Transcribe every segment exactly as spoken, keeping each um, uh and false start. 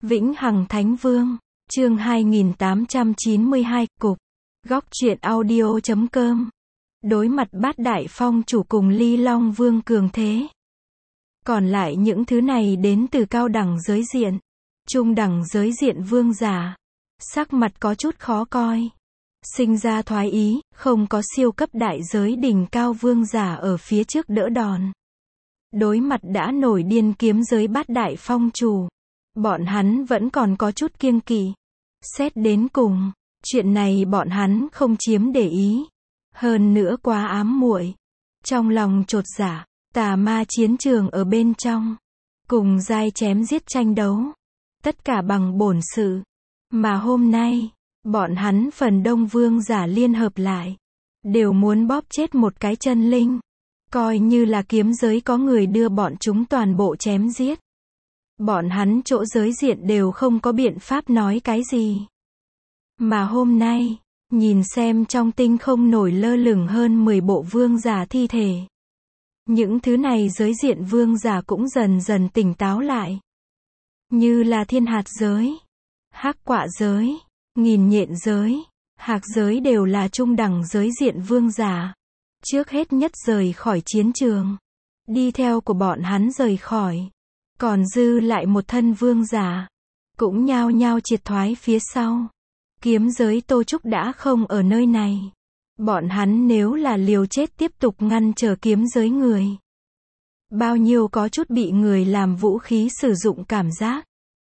Vĩnh Hằng Thánh Vương, chương hai nghìn tám trăm chín mươi hai, cục. Góc truyện audio chấm com. Đối mặt Bát Đại Phong chủ cùng Ly Long Vương cường thế. Còn lại những thứ này đến từ cao đẳng giới diện, trung đẳng giới diện vương giả. Sắc mặt có chút khó coi. Sinh ra thoái ý, không có siêu cấp đại giới đỉnh cao vương giả ở phía trước đỡ đòn. Đối mặt đã nổi điên kiếm giới Bát Đại Phong chủ. Bọn hắn vẫn còn có chút kiêng kỵ. Xét đến cùng, chuyện này bọn hắn không chiếm để ý. Hơn nữa quá ám muội. Trong lòng chột dạ, tà ma chiến trường ở bên trong. Cùng giai chém giết tranh đấu. Tất cả bằng bổn sự. Mà hôm nay, bọn hắn phần đông vương giả liên hợp lại. Đều muốn bóp chết một cái chân linh. Coi như là kiếm giới có người đưa bọn chúng toàn bộ chém giết. Bọn hắn chỗ giới diện đều không có biện pháp nói cái gì. Mà hôm nay, nhìn xem trong tinh không nổi lơ lửng hơn mười bộ vương giả thi thể. Những thứ này giới diện vương giả cũng dần dần tỉnh táo lại. Như là thiên hạt giới, hắc quạ giới, nghìn nhện giới, hạc giới đều là trung đẳng giới diện vương giả. Trước hết nhất rời khỏi chiến trường. Đi theo của bọn hắn rời khỏi. Còn dư lại một thân vương giả. Cũng nhao nhao triệt thoái phía sau. Kiếm giới Tô Trúc đã không ở nơi này. Bọn hắn nếu là liều chết tiếp tục ngăn trở kiếm giới người. Bao nhiêu có chút bị người làm vũ khí sử dụng cảm giác.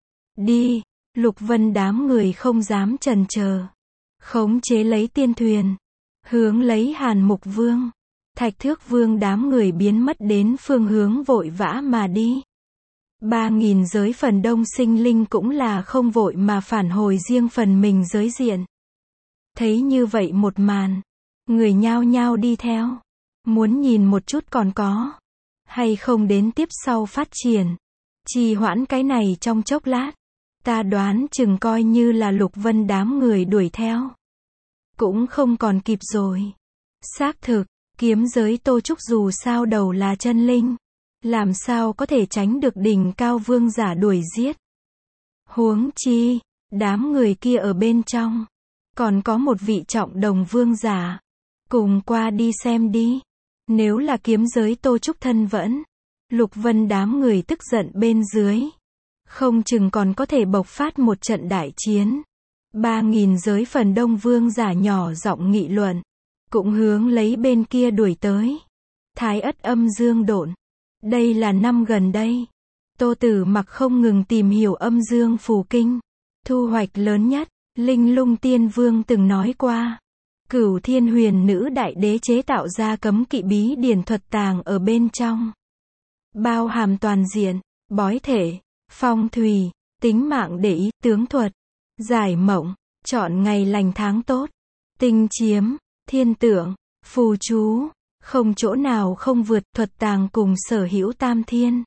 Đi, Lục Vân đám người không dám chần chờ. Khống chế lấy tiên thuyền. Hướng lấy Hàn Mục Vương. Thạch Thước Vương đám người biến mất đến phương hướng vội vã mà đi. Ba nghìn giới phần đông sinh linh cũng là không vội mà phản hồi riêng phần mình giới diện. Thấy như vậy một màn. Người nhao nhao đi theo. Muốn nhìn một chút còn có. Hay không đến tiếp sau phát triển. Trì hoãn cái này trong chốc lát. Ta đoán chừng coi như là Lục Vân đám người đuổi theo. Cũng không còn kịp rồi. Xác thực, kiếm giới Tô Trúc dù sao đầu là chân linh. Làm sao có thể tránh được đỉnh cao vương giả đuổi giết. Huống chi, đám người kia ở bên trong. Còn có một vị trọng đồng vương giả. Cùng qua đi xem đi. Nếu là kiếm giới Tô Trúc thân vẫn. Lục Vân đám người tức giận bên dưới. Không chừng còn có thể bộc phát một trận đại chiến. Ba nghìn giới phần đông vương giả nhỏ giọng nghị luận. Cũng hướng lấy bên kia đuổi tới. Thái Ất Âm Dương Độn. Đây là năm gần đây. Tô Tử Mặc không ngừng tìm hiểu âm dương phù kinh. Thu hoạch lớn nhất, Linh Lung Tiên Vương từng nói qua. Cửu Thiên Huyền Nữ Đại Đế chế tạo ra cấm kỵ bí điển thuật tàng ở bên trong. Bao hàm toàn diện, bói thể, phong thủy, tính mạng để ý, tướng thuật, giải mộng, chọn ngày lành tháng tốt, tinh chiếm, thiên tượng, phù chú. Không chỗ nào không vượt thuật tàng cùng sở hữu tam thiên.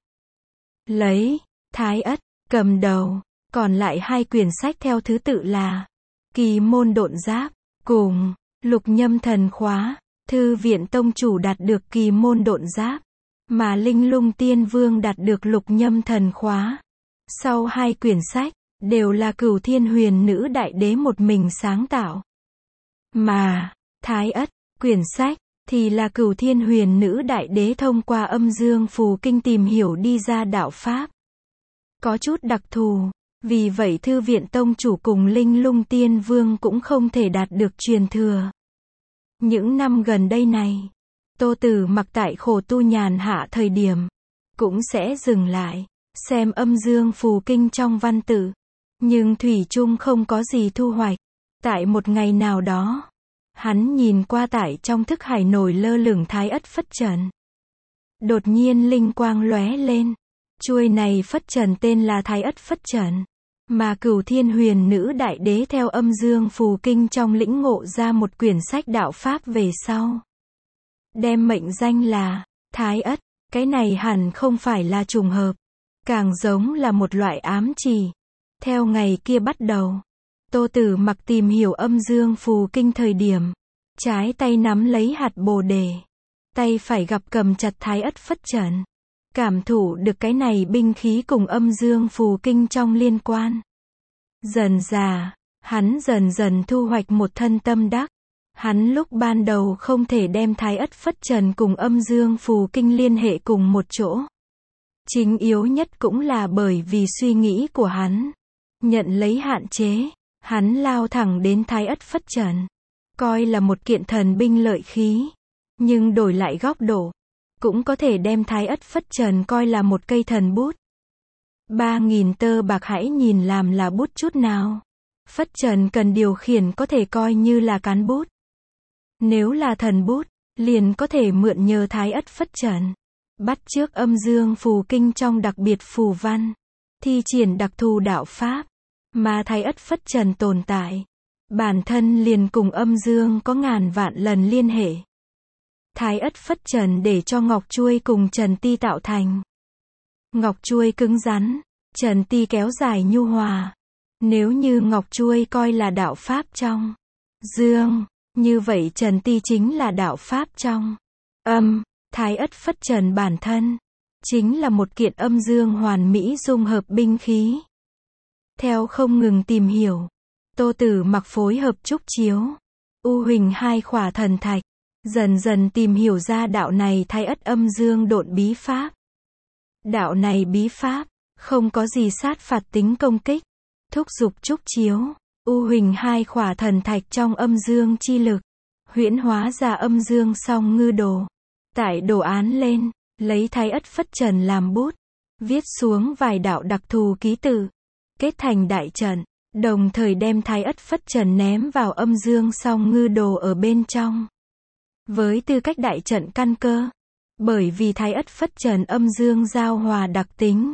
Lấy, Thái Ất, cầm đầu. Còn lại hai quyển sách theo thứ tự là Kỳ Môn Độn Giáp, cùng Lục Nhâm Thần Khóa. Thư viện tông chủ đạt được Kỳ Môn Độn Giáp. Mà Linh Lung Tiên Vương đạt được Lục Nhâm Thần Khóa. Sau hai quyển sách, đều là Cửu Thiên Huyền Nữ Đại Đế một mình sáng tạo. Mà, Thái Ất, quyển sách. Thì là Cửu Thiên Huyền Nữ Đại Đế thông qua âm dương phù kinh tìm hiểu đi ra đạo pháp. Có chút đặc thù. Vì vậy Thư viện tông chủ cùng Linh Lung Tiên Vương cũng không thể đạt được truyền thừa. Những năm gần đây này, Tô Tử Mặc tại khổ tu nhàn hạ thời điểm, cũng sẽ dừng lại, xem âm dương phù kinh trong văn tự. Nhưng thủy chung không có gì thu hoạch. Tại một ngày nào đó, hắn nhìn qua tại trong thức hải nổi lơ lửng Thái Ất Phất Trần. Đột nhiên linh quang lóe lên. Chuôi này Phất Trần tên là Thái Ất Phất Trần. Mà Cửu Thiên Huyền Nữ Đại Đế theo âm dương phù kinh trong lĩnh ngộ ra một quyển sách đạo pháp về sau. Đem mệnh danh là Thái Ất. Cái này hẳn không phải là trùng hợp. Càng giống là một loại ám chỉ. Theo ngày kia bắt đầu. Tô Tử Mặc tìm hiểu âm dương phù kinh thời điểm. Trái tay nắm lấy hạt bồ đề. Tay phải gặp cầm chặt Thái Ất Phất Trần. cảm thụ được cái này binh khí cùng âm dương phù kinh trong liên quan. Dần dà, hắn dần dần thu hoạch một thân tâm đắc. Hắn lúc ban đầu không thể đem Thái Ất Phất Trần cùng âm dương phù kinh liên hệ cùng một chỗ. Chính yếu nhất cũng là bởi vì suy nghĩ của hắn. Nhận lấy hạn chế, hắn lao thẳng đến Thái Ất Phất Trần. Coi là một kiện thần binh lợi khí. Nhưng đổi lại góc độ, cũng có thể đem Thái Ất Phất Trần coi là một cây thần bút. Ba nghìn tơ bạc hãy nhìn làm là bút chút nào. Phất Trần cần điều khiển có thể coi như là cán bút. Nếu là thần bút, liền có thể mượn nhờ Thái Ất Phất Trần. Bắt chước âm dương phù kinh trong đặc biệt phù văn. Thi triển đặc thù đạo pháp. Mà Thái Ất Phất Trần tồn tại. Bản thân liền cùng âm dương có ngàn vạn lần liên hệ. Thái Ất Phất Trần để cho ngọc chuôi cùng trần ti tạo thành. Ngọc chuôi cứng rắn, trần ti kéo dài nhu hòa. Nếu như ngọc chuôi coi là đạo pháp trong dương, như vậy trần ti chính là đạo pháp trong âm. Thái Ất Phất Trần bản thân chính là một kiện âm dương hoàn mỹ dung hợp binh khí. Theo không ngừng tìm hiểu, Tô Tử Mặc phối hợp trúc chiếu, U Huỳnh hai khỏa thần thạch, dần dần tìm hiểu ra đạo này Thái Ất âm dương độn bí pháp. Đạo này bí pháp không có gì sát phạt tính công kích, thúc giục trúc chiếu, U Huỳnh hai khỏa thần thạch trong âm dương chi lực, huyễn hóa ra âm dương song ngư đồ. Tải đồ án lên, lấy Thái Ất Phất Trần làm bút, viết xuống vài đạo đặc thù ký tự, kết thành đại trận, đồng thời đem Thái Ất Phất Trần ném vào âm dương song ngư đồ ở bên trong. Với tư cách đại trận căn cơ, bởi vì Thái Ất Phất Trần âm dương giao hòa đặc tính,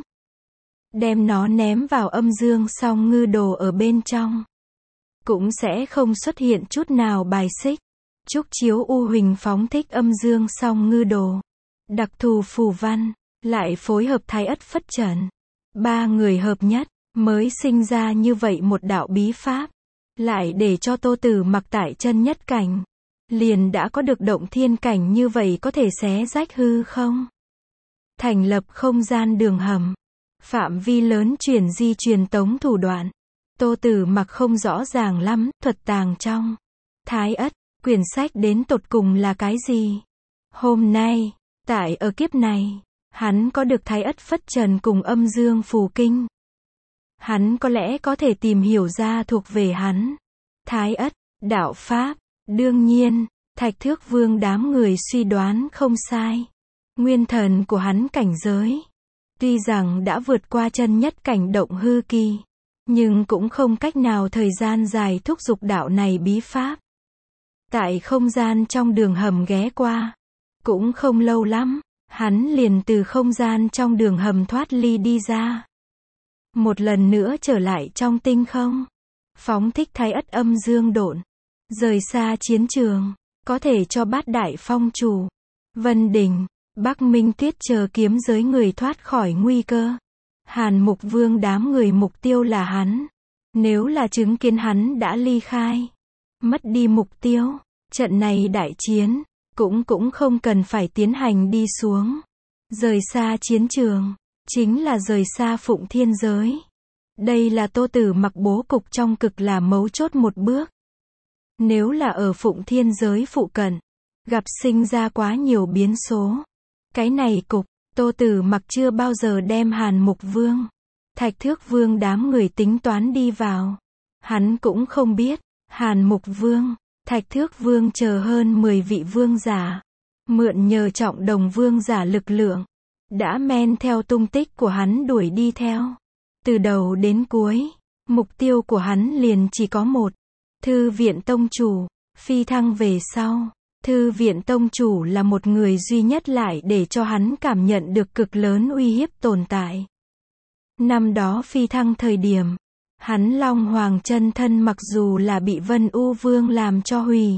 đem nó ném vào âm dương song ngư đồ ở bên trong, cũng sẽ không xuất hiện chút nào bài xích. Trúc chiếu U Huỳnh phóng thích âm dương song ngư đồ, đặc thù phù văn, lại phối hợp Thái Ất Phất Trần. Ba người hợp nhất, mới sinh ra như vậy một đạo bí pháp. Lại để cho Tô Tử Mặc tại chân nhất cảnh, liền đã có được động thiên cảnh như vậy có thể xé rách hư không. Thành lập không gian đường hầm, phạm vi lớn chuyển di truyền tống thủ đoạn. Tô Tử Mặc không rõ ràng lắm, thuật tàng trong Thái Ất quyển sách đến tột cùng là cái gì. Hôm nay, tại ở kiếp này, hắn có được Thái Ất Phất Trần cùng âm dương phù kinh. Hắn có lẽ có thể tìm hiểu ra thuộc về hắn Thái Ất đạo pháp. Đương nhiên, Thạch Thước Vương đám người suy đoán không sai. Nguyên thần của hắn cảnh giới, tuy rằng đã vượt qua chân nhất cảnh động hư kỳ, nhưng cũng không cách nào thời gian dài thúc giục đạo này bí pháp. Tại không gian trong đường hầm ghé qua, cũng không lâu lắm, hắn liền từ không gian trong đường hầm thoát ly đi ra. Một lần nữa trở lại trong tinh không, phóng thích Thái Ất âm dương độn, rời xa chiến trường, có thể cho Bát Đại Phong chủ, Vân Đình, Bắc Minh Tuyết chờ kiếm giới người thoát khỏi nguy cơ. Hàn Mục Vương đám người mục tiêu là hắn. Nếu là chứng kiến hắn đã ly khai, mất đi mục tiêu, trận này đại chiến, cũng cũng không cần phải tiến hành đi xuống. Rời xa chiến trường, chính là rời xa Phụng Thiên giới. Đây là Tô Tử Mặc bố cục trong cực là mấu chốt một bước. Nếu là ở Phụng Thiên giới phụ cận, gặp sinh ra quá nhiều biến số. Cái này cục, Tô Tử Mặc chưa bao giờ đem Hàn Mục Vương, Thạch Thước Vương đám người tính toán đi vào. Hắn cũng không biết, Hàn Mục Vương, Thạch Thước Vương chờ hơn mười vị vương giả, mượn nhờ Trọng Đồng Vương giả lực lượng, đã men theo tung tích của hắn đuổi đi theo. Từ đầu đến cuối, mục tiêu của hắn liền chỉ có một, Thư viện tông chủ. Phi thăng về sau, Thư viện tông chủ là một người duy nhất lại để cho hắn cảm nhận được cực lớn uy hiếp tồn tại. Năm đó phi thăng thời điểm, hắn Long Hoàng chân thân mặc dù là bị Vân U Vương làm cho hủy,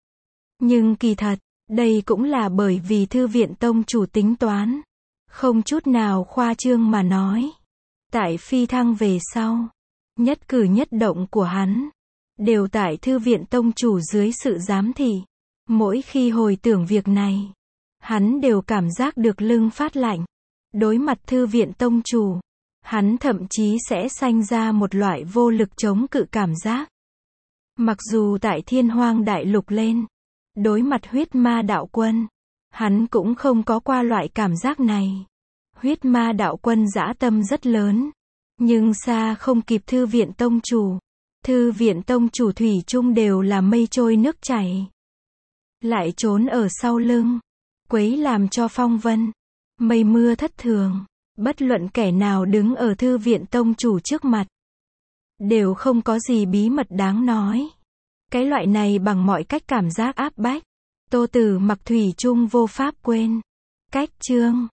nhưng kỳ thật, đây cũng là bởi vì Thư viện tông chủ tính toán. Không chút nào khoa trương mà nói. Tại phi thăng về sau, nhất cử nhất động của hắn, đều tại Thư viện tông chủ dưới sự giám thị. Mỗi khi hồi tưởng việc này, hắn đều cảm giác được lưng phát lạnh. Đối mặt thư viện tông chủ, hắn thậm chí sẽ sanh ra một loại vô lực chống cự cảm giác. Mặc dù tại Thiên Hoang Đại Lục lên, đối mặt huyết ma đạo quân, hắn cũng không có qua loại cảm giác này. Huyết ma đạo quân dã tâm rất lớn, nhưng xa không kịp thư viện tông chủ. Thư viện tông chủ thủy chung đều là mây trôi nước chảy. Lại trốn ở sau lưng, quấy làm cho phong vân, mây mưa thất thường. Bất luận kẻ nào đứng ở thư viện tông chủ trước mặt, đều không có gì bí mật đáng nói. Cái loại này bằng mọi cách cảm giác áp bách, Tô Tử Mặc thủy chung vô pháp quên. Cách chương